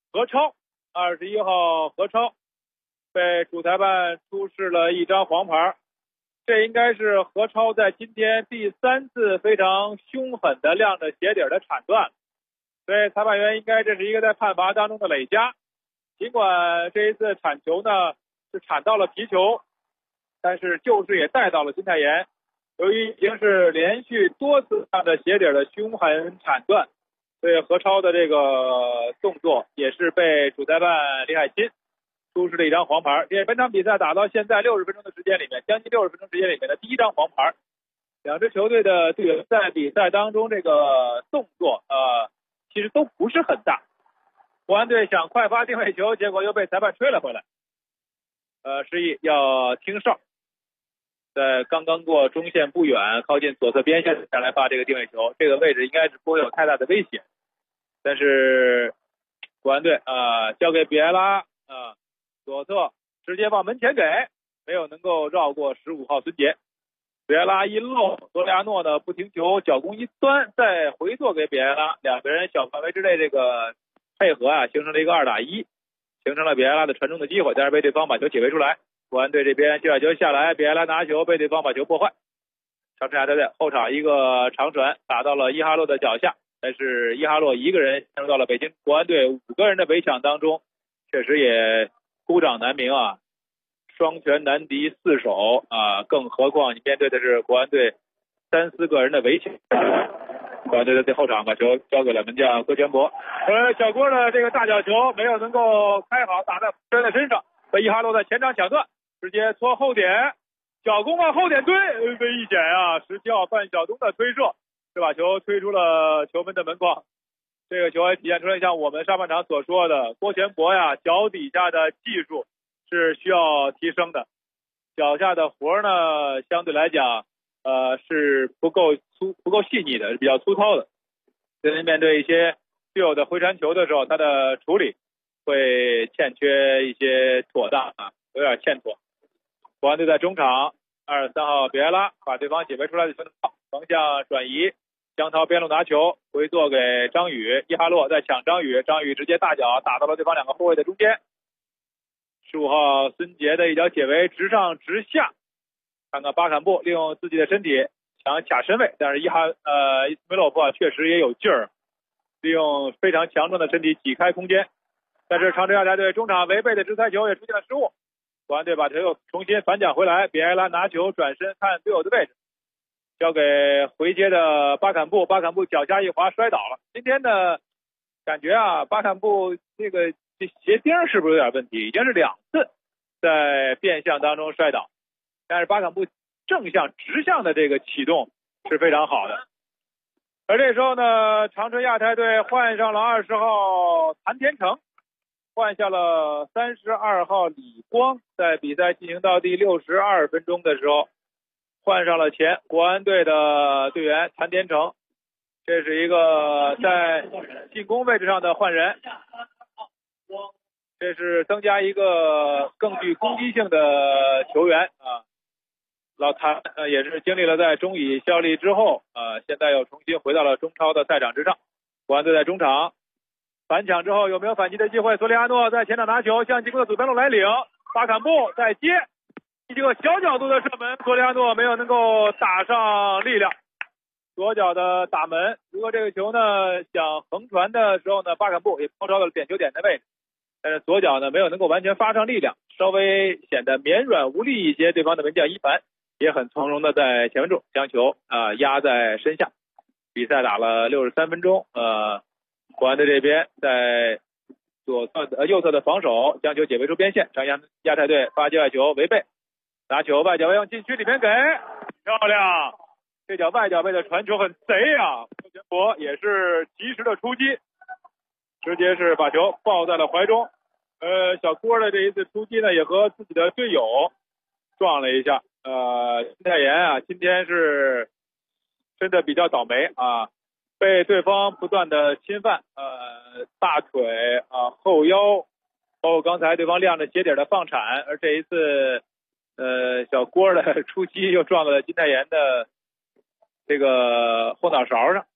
何超被主裁判出示了一张黄牌。这应该是何超在今天第3次非常凶狠的亮着鞋底的铲断，所以裁判员应该这是一个在判罚当中的累加。尽管这一次铲球呢是铲到了皮球，但是就是也带到了金泰妍。由于已经是连续多次亮着鞋底的凶狠铲断，所以何超的这个动作也是被主裁判李海钦出示了一张黄牌。这本场比赛打到现在60分钟的时间里面，将近60分钟时间里面的第一张黄牌。两支球队的队员在比赛当中这个动作其实都不是很大。国安队想快发定位球，结果又被裁判吹了回来。示意要听哨，在刚刚过中线不远，靠近左侧边线下来发这个定位球，这个位置应该是不会有太大的危险。但是国安队交给比埃拉左侧直接往门前给，没有能够绕过15号孙杰。比埃拉一漏，索里亚诺呢不停球，脚弓一端，再回做给比埃拉，两个人小范围之内这个配合形成了一个2打1，形成了比埃拉的传中的机会，但是被对方把球解围出来。国安队这边接球下来，比埃拉拿球被对方把球破坏。长春亚泰队后场一个长传打到了伊哈洛的脚下，但是伊哈洛一个人陷入到了北京国安队5个人的围抢当中，确实也孤掌难鸣双拳难敌4手更何况你面对的是国安队3、4个人的围抢。国安队在后场把球交给了门将郭全博，小郭的这个大角球没有能够开好，打在人的身上，被伊哈洛在前场抢断，直接搓后点，脚弓往后点推，危险17号范晓东的推射是把球推出了球门的门框。这个球还体现出来像我们上半场所说的，郭全博脚底下的技术是需要提升的，脚下的活呢相对来讲是不够细腻的，比较粗糙的。所以面对一些具有的回传球的时候，他的处理会欠缺一些妥当有点欠妥。国安队在中场23号比埃拉把对方解围出来的球方向转移，江涛边路拿球回做给张宇，伊哈洛在抢张宇直接大脚打到了对方2个后卫的中间。15号孙杰的一脚解围直上直下，看看巴坎布利用自己的身体想卡身位，但是伊斯梅洛夫确实也有劲儿，利用非常强壮的身体挤开空间。但是长春亚泰队中场违背的直塞球也出现了失误，国安队把球又重新反抢回来，比埃拉拿球转身看队友的位置，交给回接的巴坎布脚下一滑摔倒了。今天呢感觉巴坎布这鞋钉是不是有点问题，已经是2次在变向当中摔倒，但是巴坎布正向直向的这个启动是非常好的。而这时候呢，长春亚泰队换上了20号谭天成，换下了32号李光，在比赛进行到第62分钟的时候换上了前国安队的队员谭天成，这是一个在进攻位置上的换人，这是增加一个更具攻击性的球员老谭也是经历了在中乙效力之后现在又重新回到了中超的赛场之上。国安队在中场反抢之后有没有反击的机会？索里亚诺在前场拿球向进攻的左边路来领，巴坎布再接一个小角度的射门，索里亚诺没有能够打上力量， 左脚的打门。如果这个球呢想横传的时候呢，巴坎布也抛到了点球点的位置，但是左脚呢没有能够完全发上力量，稍微显得绵软无力一些。对方的门将伊凡也很从容的在前门柱将球压在身下。比赛打了63分钟，国安队这边在右侧的防守将球解围出边线，上亚太队发界外球违背，拿球外脚背往禁区里面给，漂亮！这脚外脚背的传球很贼啊！郭全博也是及时的出击，直接是把球抱在了怀中。小郭的这一次出击呢，也和自己的队友撞了一下。金泰妍啊，今天是真的比较倒霉啊，被对方不断的侵犯，大腿后腰，包括刚才对方亮着鞋底的放铲，而这一次小郭的出击又撞了金泰妍的这个后脑勺上。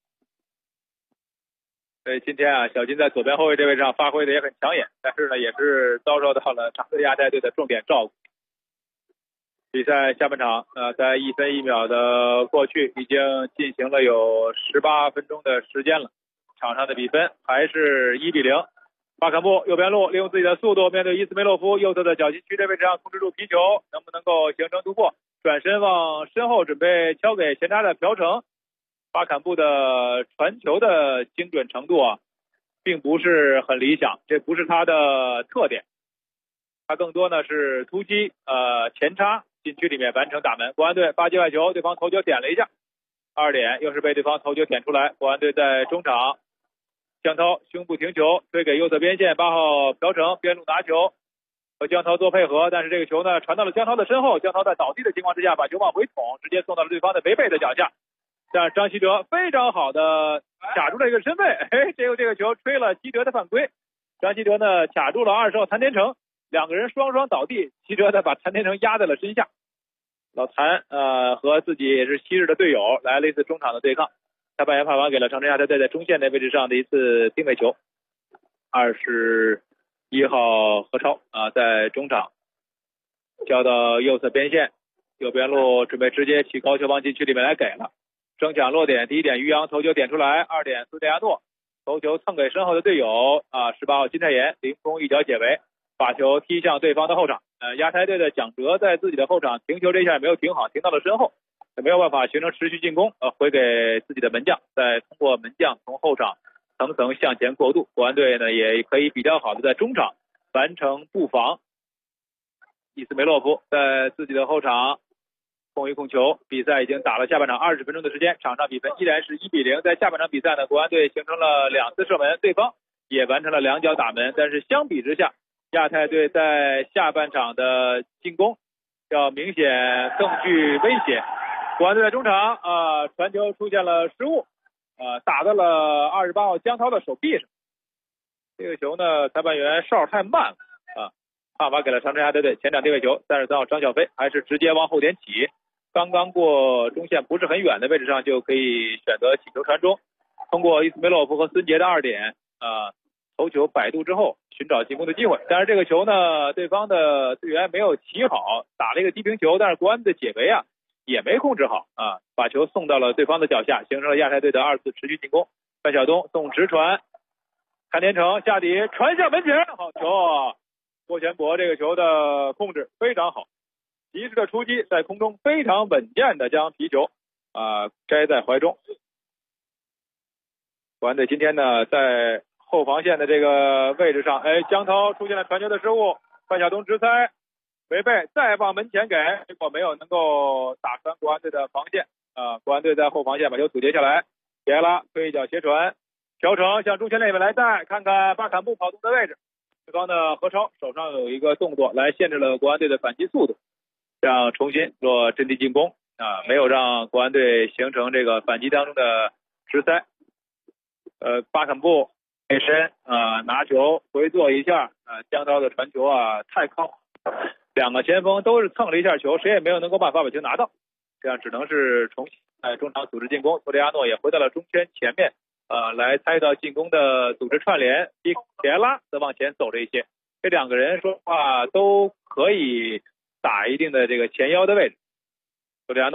所以今天啊，小金在左边后卫这位上发挥的也很抢眼，但是呢也是遭受到了长春亚泰队的重点照顾。比赛下半场在1分1秒的过去，已经进行了有18分钟的时间了，场上的比分还是1-0。巴坎布右边路利用自己的速度面对伊斯梅洛夫，右侧的小禁区这位置上控制住皮球，能不能够形成突破，转身往身后准备敲给前插的朴成。巴坎布的传球的精准程度并不是很理想，这不是他的特点，他更多呢是突击前插禁区里面完成打门。国安队发界外球，对方头球点了一下，2点又是被对方头球点出来。国安队在中场，江涛胸部停球推给右侧边线，8号朴成边路拿球和江涛做配合，但是这个球呢传到了江涛的身后，江涛在倒地的情况之下把球往回捅，直接送到了对方的违背的脚下。但张稀哲非常好的卡住了一个身位，结果这个球吹了稀哲的犯规。张稀哲呢卡住了20号谭天成，两个人双双倒地，稀哲呢把谭天成压在了身下。老谭和自己也是昔日的队友来了一次中场的对抗，他扮演判罚给了长春亚泰队在中线的位置上的一次定位球。21号何超在中场交到右侧边线，右边路准备直接起高球往禁区里面来给了。争抢落点，第1点于洋头球点出来，2点斯蒂亚诺头球蹭给身后的队友18号金泰妍凌空一脚解围，把球踢向对方的后场。亚太队的蒋哲在自己的后场停球这一下没有停好，停到了身后，没有办法形成持续进攻，回给自己的门将，再通过门将从后场层层向前过渡。国安队呢也可以比较好的在中场完成布防。伊斯梅洛夫在自己的后场控一控球，比赛已经打了下半场20分钟的时间，场上比分依然是1-0。在下半场比赛呢，国安队形成了2次射门，对方也完成了2脚打门，但是相比之下，亚太队在下半场的进攻要明显更具威胁。国安队在中场传球出现了失误，打到了28号江涛的手臂上。这个球呢，裁判员哨太慢了判罚给了长春亚泰队前场定位球。33号张小飞还是直接往后点起，刚刚过中线不是很远的位置上就可以选择起球传中，通过伊斯梅洛夫和孙杰的2点头球摆渡之后寻找进攻的机会。但是这个球呢，对方的队员没有起好，打了一个低平球，但是国安的解围也没控制好把球送到了对方的脚下，形成了亚太队的2次持续进攻。范晓东送直传，谭天成下底传向门前，好球郭全博这个球的控制非常好，及时的出击，在空中非常稳健的将皮球摘在怀中。国安队今天呢在后防线的这个位置上，江涛出现了传球的失误，范晓东直塞违背，再往门前给，结果没有能够打穿国安队的防线国安队在后防线把球阻截下来，别拉推一脚斜传，朴成向中前内位来带，看看巴坎布跑动的位置，对方的何超手上有一个动作来限制了国安队的反击速度，这样重新做阵地进攻没有让国安队形成这个反击当中的直塞。巴坎布背身拿球回做一下江涛的传球太高，两个前锋都是蹭了一下球，谁也没有能够办法把球拿到，这样只能是重新在中场组织进攻。托雷亚诺也回到了中圈前面来参与到进攻的组织串联，比铁拉则往前走了一些，这两个人说实话都可以打一定的这个前腰的位置。托雷亚诺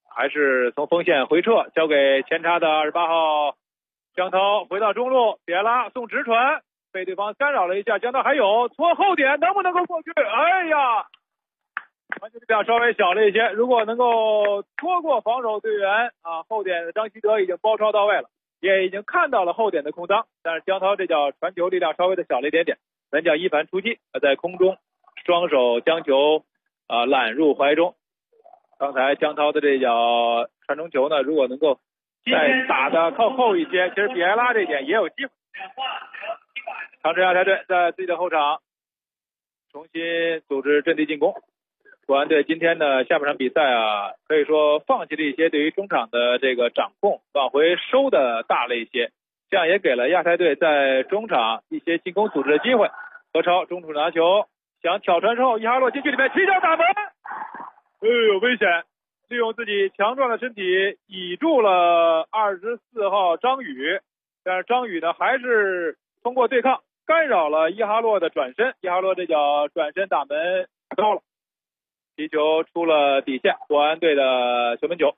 还是从锋线回撤，交给前插的28号江涛，回到中路，别拉送直传，被对方干扰了一下，江涛还有搓后点，能不能够过去？哎呀，传球力量稍微小了一些，如果能够拖过防守队员啊，后点的张稀德已经包抄到位了，也已经看到了后点的空当，但是江涛这脚传球力量稍微的小了一点点，门将一凡出击，在空中双手将球揽入怀中。刚才江涛的这脚传中球呢，如果能够再打的靠后一些，其实比埃拉这点也有机会。长春亚泰队在自己的后场重新组织阵地进攻。国安队今天的下半场比赛啊，可以说放弃了一些对于中场的这个掌控，往回收的大了一些，这样也给了亚太队在中场一些进攻组织的机会。何超中途拿球想挑传之后，伊哈洛禁区里面起脚打门，哎呦危险，利用自己强壮的身体倚住了24号张宇，但是张宇呢还是通过对抗干扰了伊哈洛的转身，伊哈洛这脚转身打门高了，皮球出了底线，国安队的球门球，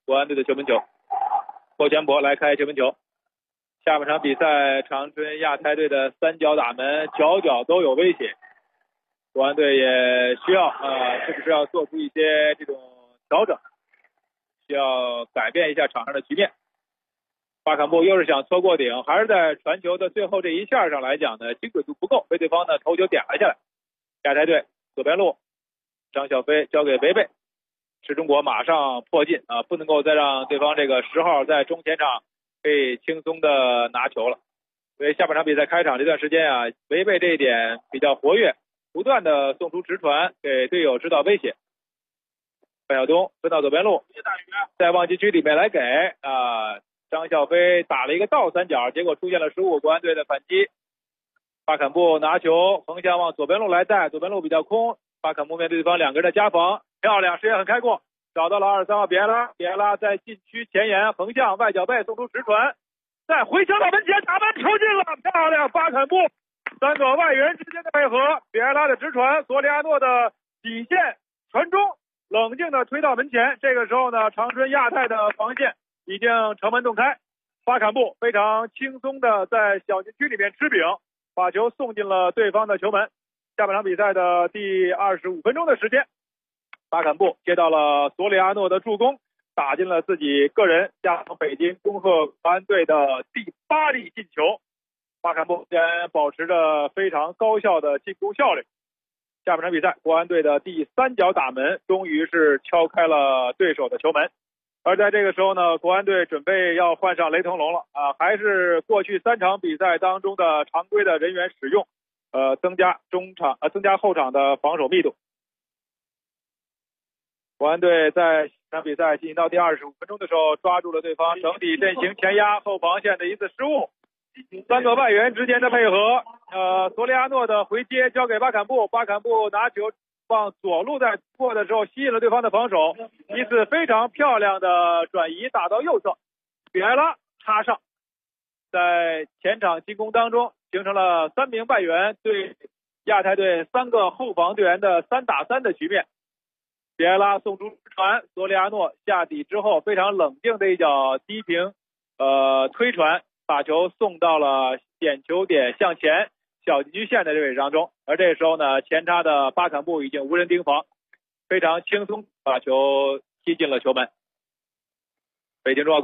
霍全博来开球门球。下半场比赛长春亚泰队的3脚打门脚脚都有威胁，国安队也需要是不是要做出一些这种调整，需要改变一下场上的局面。巴坎布又是想搓过顶，还是在传球的最后这一下上来讲呢，精准度不够，被对方的头球点了下来。亚太队左边路张小飞交给维贝，是中国马上迫近啊，不能够再让对方这个10号在中前场可以轻松的拿球了。所以下半场比赛开场这段时间啊，维贝这一点比较活跃，不断的送出直传给队友制造威胁。范晓东分到左边路，再往禁区里面来给张小飞打了一个倒三角，结果出现了失误，国安队的反击。巴坎布拿球横向往左边路来带，左边路比较空，巴坎布面对对方2个人的夹防，漂亮，视野很开阔，找到了23号比埃拉在禁区前沿横向外脚背送出直传，再回球到门前打门抽进了，漂亮，巴坎布3个外援之间的配合，比埃拉的直传，索里亚诺的底线传中，冷静的推到门前。这个时候呢，长春亚泰的防线已经城门洞开，巴坎布非常轻松的在小禁区里面吃饼，把球送进了对方的球门。下半场比赛的第25分钟的时间，巴坎布接到了索里亚诺的助攻，打进了自己个人加上北京恭贺国安队的第8粒进球。巴坎布依然保持着非常高效的进攻效率。下半场比赛，国安队的第3脚打门终于是敲开了对手的球门。而在这个时候呢，国安队准备要换上雷腾龙了还是过去3场比赛当中的常规的人员使用，增加后场的防守密度。国安队在这场比赛进行到第25分钟的时候，抓住了对方整体阵型前压后防线的一次失误，3个外援之间的配合，索里亚诺的回接交给巴坎布，巴坎布拿球往左路在过的时候吸引了对方的防守，一次非常漂亮的转移打到右侧，比埃拉插上，在前场进攻当中形成了3名外援对亚太队3个后防队员的3打3的局面。比埃拉送出直传，索里亚诺下底之后非常冷静的一脚低平推传，把球送到了点球点向前小禁区线的这位置当中。而这时候呢，前插的巴坎布已经无人盯防，非常轻松把球踢进了球门。北京中奥